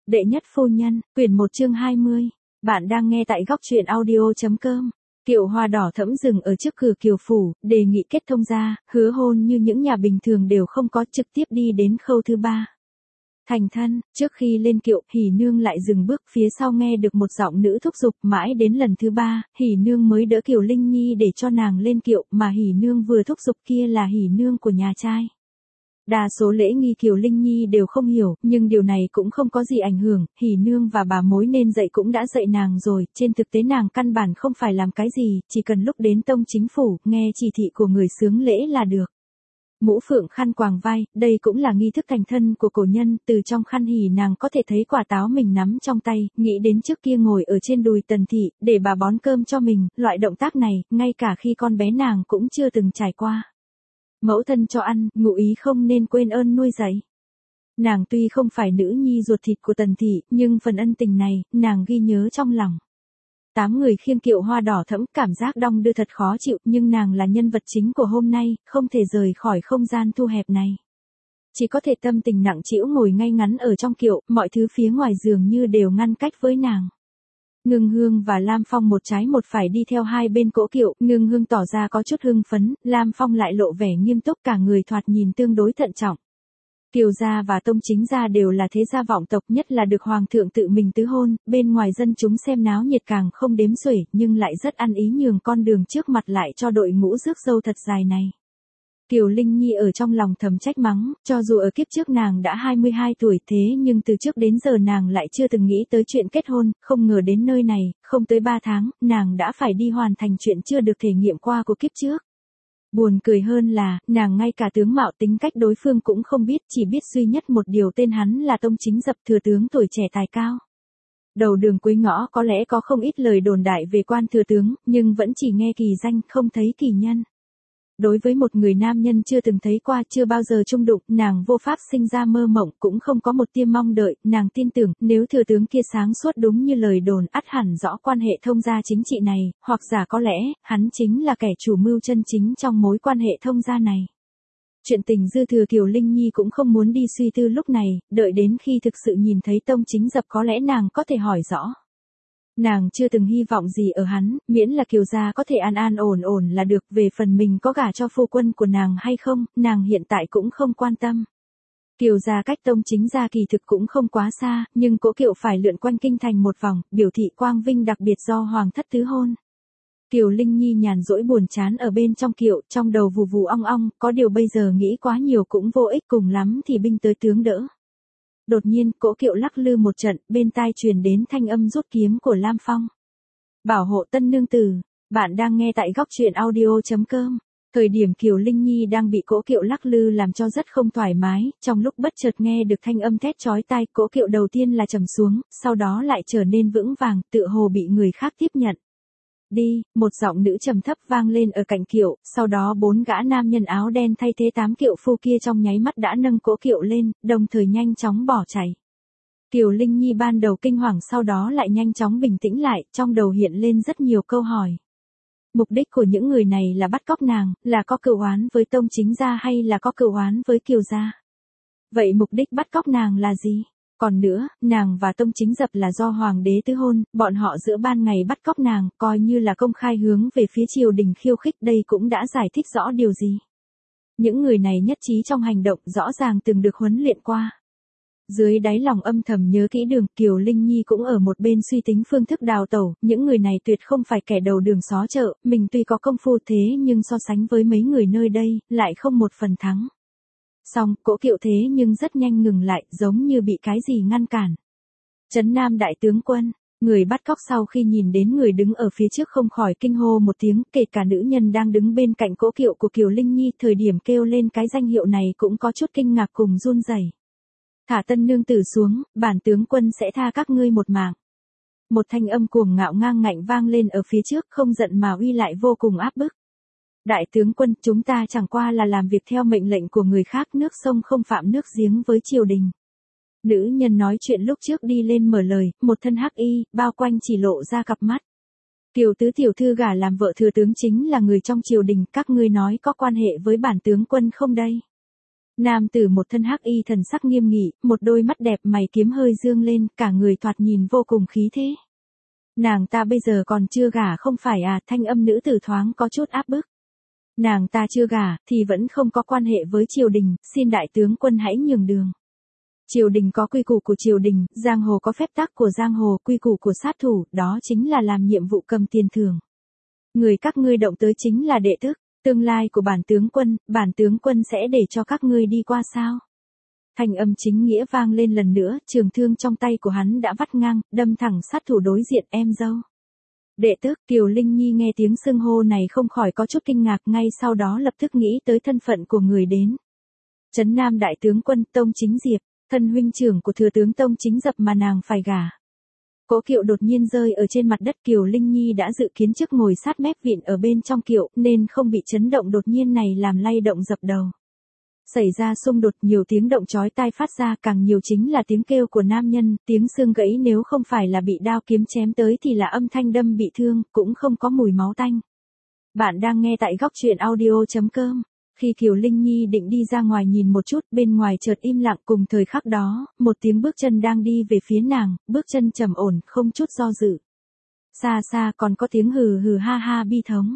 Đệ nhất phu nhân, quyển 1 chương 20. Bạn đang nghe tại góc truyện audio.com. Kiệu hoa đỏ thẫm dừng ở trước cửa kiều phủ, đề nghị kết thông gia, hứa hôn như những nhà bình thường đều không có, trực tiếp đi đến khâu thứ 3. Thành thân, trước khi lên kiệu, Hỉ Nương lại dừng bước, phía sau nghe được một giọng nữ thúc giục, mãi đến lần thứ 3, Hỉ Nương mới đỡ Kiều Linh Nhi để cho nàng lên kiệu, mà Hỉ Nương vừa thúc giục kia là Hỉ Nương của nhà trai. Đa số lễ nghi Kiều Linh Nhi đều không hiểu, nhưng điều này cũng không có gì ảnh hưởng, Hỉ Nương và bà mối nên dạy cũng đã dạy nàng rồi, trên thực tế nàng căn bản không phải làm cái gì, chỉ cần lúc đến tông chính phủ, nghe chỉ thị của người xướng lễ là được. Mũ phượng khăn quàng vai, đây cũng là nghi thức thành thân của cổ nhân, từ trong khăn hỉ nàng có thể thấy quả táo mình nắm trong tay, nghĩ đến trước kia ngồi ở trên đùi Tần thị, để bà bón cơm cho mình, loại động tác này, ngay cả khi con bé nàng cũng chưa từng trải qua. Mẫu thân cho ăn, ngụ ý không nên quên ơn nuôi dạy. Nàng tuy không phải nữ nhi ruột thịt của Tần thị, nhưng phần ân tình này, nàng ghi nhớ trong lòng. 8 người khiêng kiệu hoa đỏ thẫm, cảm giác đong đưa thật khó chịu, nhưng nàng là nhân vật chính của hôm nay, không thể rời khỏi không gian thu hẹp này. Chỉ có thể tâm tình nặng trĩu ngồi ngay ngắn ở trong kiệu, mọi thứ phía ngoài dường như đều ngăn cách với nàng. Ngưng Hương và Lam Phong một trái một phải đi theo hai bên cỗ kiệu, Ngưng Hương tỏ ra có chút hưng phấn, Lam Phong lại lộ vẻ nghiêm túc, cả người thoạt nhìn tương đối thận trọng. Kiều gia và Tông Chính gia đều là thế gia vọng tộc, nhất là được hoàng thượng tự mình tứ hôn, bên ngoài dân chúng xem náo nhiệt càng không đếm xuể, nhưng lại rất ăn ý nhường con đường trước mặt lại cho đội ngũ rước dâu thật dài này. Kiều Linh Nhi ở trong lòng thầm trách mắng, cho dù ở kiếp trước nàng đã 22 tuổi thế nhưng từ trước đến giờ nàng lại chưa từng nghĩ tới chuyện kết hôn, không ngờ đến nơi này, không tới 3 tháng, nàng đã phải đi hoàn thành chuyện chưa được thể nghiệm qua của kiếp trước. Buồn cười hơn là, nàng ngay cả tướng mạo tính cách đối phương cũng không biết, chỉ biết duy nhất một điều tên hắn là Tông Chính Dập, thừa tướng tuổi trẻ tài cao. Đầu đường cuối ngõ có lẽ có không ít lời đồn đại về quan thừa tướng, nhưng vẫn chỉ nghe kỳ danh, không thấy kỳ nhân. Đối với một người nam nhân chưa từng thấy qua, chưa bao giờ chung đụng, nàng vô pháp sinh ra mơ mộng, cũng không có một tia mong đợi, nàng tin tưởng, nếu thừa tướng kia sáng suốt đúng như lời đồn, ắt hẳn rõ quan hệ thông gia chính trị này, hoặc giả có lẽ, hắn chính là kẻ chủ mưu chân chính trong mối quan hệ thông gia này. Chuyện tình dư thừa Kiều Linh Nhi cũng không muốn đi suy tư lúc này, đợi đến khi thực sự nhìn thấy Tông Chính Dập có lẽ nàng có thể hỏi rõ. Nàng chưa từng hy vọng gì ở hắn, miễn là Kiều gia có thể an an ổn ổn là được, về phần mình có gả cho phu quân của nàng hay không, nàng hiện tại cũng không quan tâm. Kiều gia cách Tông Chính gia kỳ thực cũng không quá xa, nhưng cỗ kiệu phải lượn quanh kinh thành một vòng, biểu thị quang vinh đặc biệt do hoàng thất tứ hôn. Kiều Linh Nhi nhàn rỗi buồn chán ở bên trong kiệu, trong đầu vù vù ong ong, có điều bây giờ nghĩ quá nhiều cũng vô ích, cùng lắm thì binh tới tướng đỡ. Đột nhiên, cỗ kiệu lắc lư một trận, bên tai truyền đến thanh âm rút kiếm của Lam Phong. Bảo hộ tân nương tử, bạn đang nghe tại góc truyện audio.com. Thời điểm Kiều Linh Nhi đang bị cỗ kiệu lắc lư làm cho rất không thoải mái, trong lúc bất chợt nghe được thanh âm thét chói tai, cỗ kiệu đầu tiên là trầm xuống, sau đó lại trở nên vững vàng, tựa hồ bị người khác tiếp nhận. Đi, một giọng nữ trầm thấp vang lên ở cạnh kiệu, sau đó 4 gã nam nhân áo đen thay thế 8 kiệu phu kia trong nháy mắt đã nâng cỗ kiệu lên, đồng thời nhanh chóng bỏ chạy. Kiều Linh Nhi ban đầu kinh hoàng, sau đó lại nhanh chóng bình tĩnh lại, trong đầu hiện lên rất nhiều câu hỏi. Mục đích của những người này là bắt cóc nàng, là có cừu oán với Tông Chính gia hay là có cừu oán với Kiều gia? Vậy mục đích bắt cóc nàng là gì? Còn nữa, nàng và Tông Chính Dập là do hoàng đế tứ hôn, bọn họ giữa ban ngày bắt cóc nàng, coi như là công khai hướng về phía triều đình khiêu khích, đây cũng đã giải thích rõ điều gì. Những người này nhất trí trong hành động, rõ ràng từng được huấn luyện qua. Dưới đáy lòng âm thầm nhớ kỹ đường, Kiều Linh Nhi cũng ở một bên suy tính phương thức đào tẩu, những người này tuyệt không phải kẻ đầu đường xó chợ, mình tuy có công phu thế nhưng so sánh với mấy người nơi đây, lại không một phần thắng. Xong, cỗ kiệu thế nhưng rất nhanh ngừng lại, giống như bị cái gì ngăn cản. Trấn Nam đại tướng quân, người bắt cóc sau khi nhìn đến người đứng ở phía trước không khỏi kinh hô một tiếng, kể cả nữ nhân đang đứng bên cạnh cỗ kiệu của Kiều Linh Nhi, thời điểm kêu lên cái danh hiệu này cũng có chút kinh ngạc cùng run rẩy. Thả tân nương tử xuống, bản tướng quân sẽ tha các ngươi một mạng. Một thanh âm cuồng ngạo ngang ngạnh vang lên ở phía trước, không giận mà uy lại vô cùng áp bức. Đại tướng quân, chúng ta chẳng qua là làm việc theo mệnh lệnh của người khác, nước sông không phạm nước giếng với triều đình. Nữ nhân nói chuyện lúc trước đi lên mở lời, một thân hắc y, bao quanh chỉ lộ ra cặp mắt. Kiều tứ tiểu thư gả làm vợ thừa tướng chính là người trong triều đình, các ngươi nói có quan hệ với bản tướng quân không đây? Nam tử một thân hắc y thần sắc nghiêm nghị, một đôi mắt đẹp mày kiếm hơi dương lên, cả người thoạt nhìn vô cùng khí thế. Nàng ta bây giờ còn chưa gả không phải à, thanh âm nữ tử thoáng có chút áp bức. Nàng ta chưa gả, thì vẫn không có quan hệ với triều đình, xin đại tướng quân hãy nhường đường. Triều đình có quy củ của triều đình, giang hồ có phép tắc của giang hồ, quy củ của sát thủ, đó chính là làm nhiệm vụ cầm tiền thưởng. Người các ngươi động tới chính là đệ tức, tương lai của bản tướng quân sẽ để cho các ngươi đi qua sao? Thanh âm chính nghĩa vang lên lần nữa, trường thương trong tay của hắn đã vắt ngang, đâm thẳng sát thủ đối diện em dâu. Đệ tức, Kiều Linh Nhi nghe tiếng xưng hô này không khỏi có chút kinh ngạc, ngay sau đó lập tức nghĩ tới thân phận của người đến. Trấn Nam đại tướng quân Tông Chính Diệp, thân huynh trưởng của thừa tướng Tông Chính Dập mà nàng phải gả. Cỗ kiệu đột nhiên rơi ở trên mặt đất, Kiều Linh Nhi đã dự kiến trước ngồi sát mép vịn ở bên trong kiệu, nên không bị chấn động đột nhiên này làm lay động dập đầu. Xảy ra xung đột, nhiều tiếng động chói tai phát ra, càng nhiều chính là tiếng kêu của nam nhân, tiếng xương gãy, nếu không phải là bị đao kiếm chém tới thì là âm thanh đâm bị thương, cũng không có mùi máu tanh. Bạn đang nghe tại góc truyện audio.com. Khi Kiều Linh Nhi định đi ra ngoài nhìn một chút, bên ngoài chợt im lặng, cùng thời khắc đó, một tiếng bước chân đang đi về phía nàng, bước chân trầm ổn, không chút do dự. Xa xa còn có tiếng hừ hừ ha ha bi thống.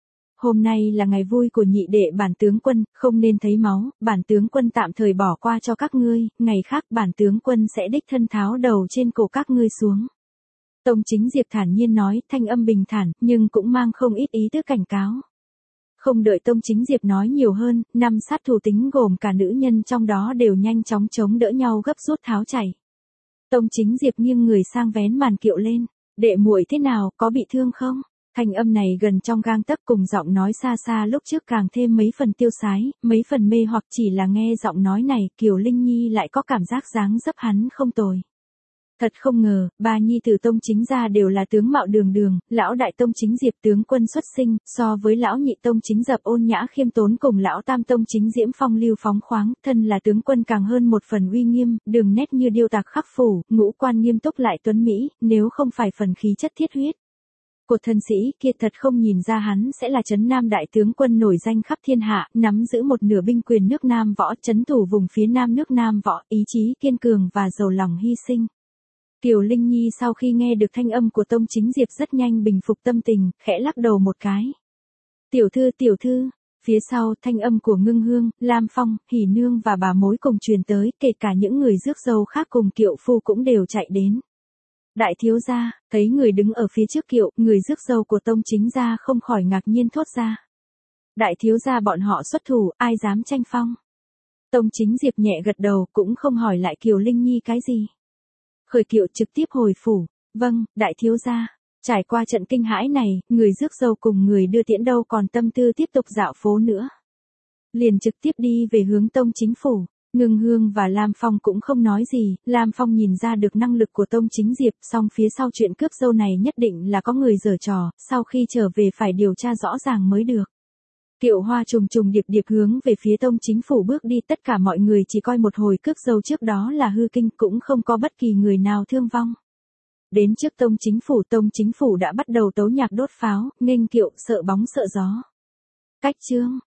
Hôm nay là ngày vui của nhị đệ bản tướng quân, không nên thấy máu, bản tướng quân tạm thời bỏ qua cho các ngươi, ngày khác bản tướng quân sẽ đích thân tháo đầu trên cổ các ngươi xuống. Tông Chính Diệp thản nhiên nói, thanh âm bình thản, nhưng cũng mang không ít ý tứ cảnh cáo. Không đợi Tông Chính Diệp nói nhiều hơn, 5 sát thủ tính gồm cả nữ nhân trong đó đều nhanh chóng chống đỡ nhau gấp rút tháo chạy. Tông Chính Diệp nghiêng người sang vén màn kiệu lên, đệ muội thế nào, có bị thương không? Thanh âm này gần trong gang tấc, cùng giọng nói xa xa lúc trước càng thêm mấy phần tiêu sái, mấy phần mê hoặc, chỉ là nghe giọng nói này, Kiều Linh Nhi lại có cảm giác dáng dấp hắn không tồi. Thật không ngờ, ba nhi tử Tông Chính gia đều là tướng mạo đường đường, lão đại Tông Chính Diệp tướng quân xuất sinh, so với lão nhị Tông Chính Dập ôn nhã khiêm tốn, cùng lão tam Tông Chính Diễm phong lưu phóng khoáng, thân là tướng quân càng hơn một phần uy nghiêm, đường nét như điêu tạc khắc phủ, ngũ quan nghiêm túc lại tuấn mỹ, nếu không phải phần khí chất thiết huyết của thân sĩ kia, thật không nhìn ra hắn sẽ là Trấn Nam đại tướng quân nổi danh khắp thiên hạ, nắm giữ một nửa binh quyền nước Nam võ, trấn thủ vùng phía Nam nước Nam võ, ý chí kiên cường và giàu lòng hy sinh. Kiều Linh Nhi sau khi nghe được thanh âm của Tông Chính Diệp rất nhanh bình phục tâm tình, khẽ lắc đầu một cái. Tiểu thư, phía sau thanh âm của Ngưng Hương, Lam Phong, Hỉ Nương và bà mối cùng truyền tới, kể cả những người rước dâu khác cùng kiệu phu cũng đều chạy đến. Đại thiếu gia, thấy người đứng ở phía trước kiệu, người rước dâu của Tông Chính gia không khỏi ngạc nhiên thốt ra. Đại thiếu gia bọn họ xuất thủ, ai dám tranh phong? Tông Chính Diệp nhẹ gật đầu, cũng không hỏi lại Kiều Linh Nhi cái gì. Khởi kiệu trực tiếp hồi phủ. Vâng, đại thiếu gia. Trải qua trận kinh hãi này, người rước dâu cùng người đưa tiễn đâu còn tâm tư tiếp tục dạo phố nữa. Liền trực tiếp đi về hướng Tông Chính phủ. Ngưng Hương và Lam Phong cũng không nói gì, Lam Phong nhìn ra được năng lực của Tông Chính Diệp, song phía sau chuyện cướp dâu này nhất định là có người giở trò, sau khi trở về phải điều tra rõ ràng mới được. Kiệu hoa trùng trùng điệp điệp hướng về phía Tông Chính phủ bước đi, tất cả mọi người chỉ coi một hồi cướp dâu trước đó là hư kinh, cũng không có bất kỳ người nào thương vong. Đến trước Tông Chính phủ đã bắt đầu tấu nhạc đốt pháo, nghênh kiệu, sợ bóng sợ gió. Cách chương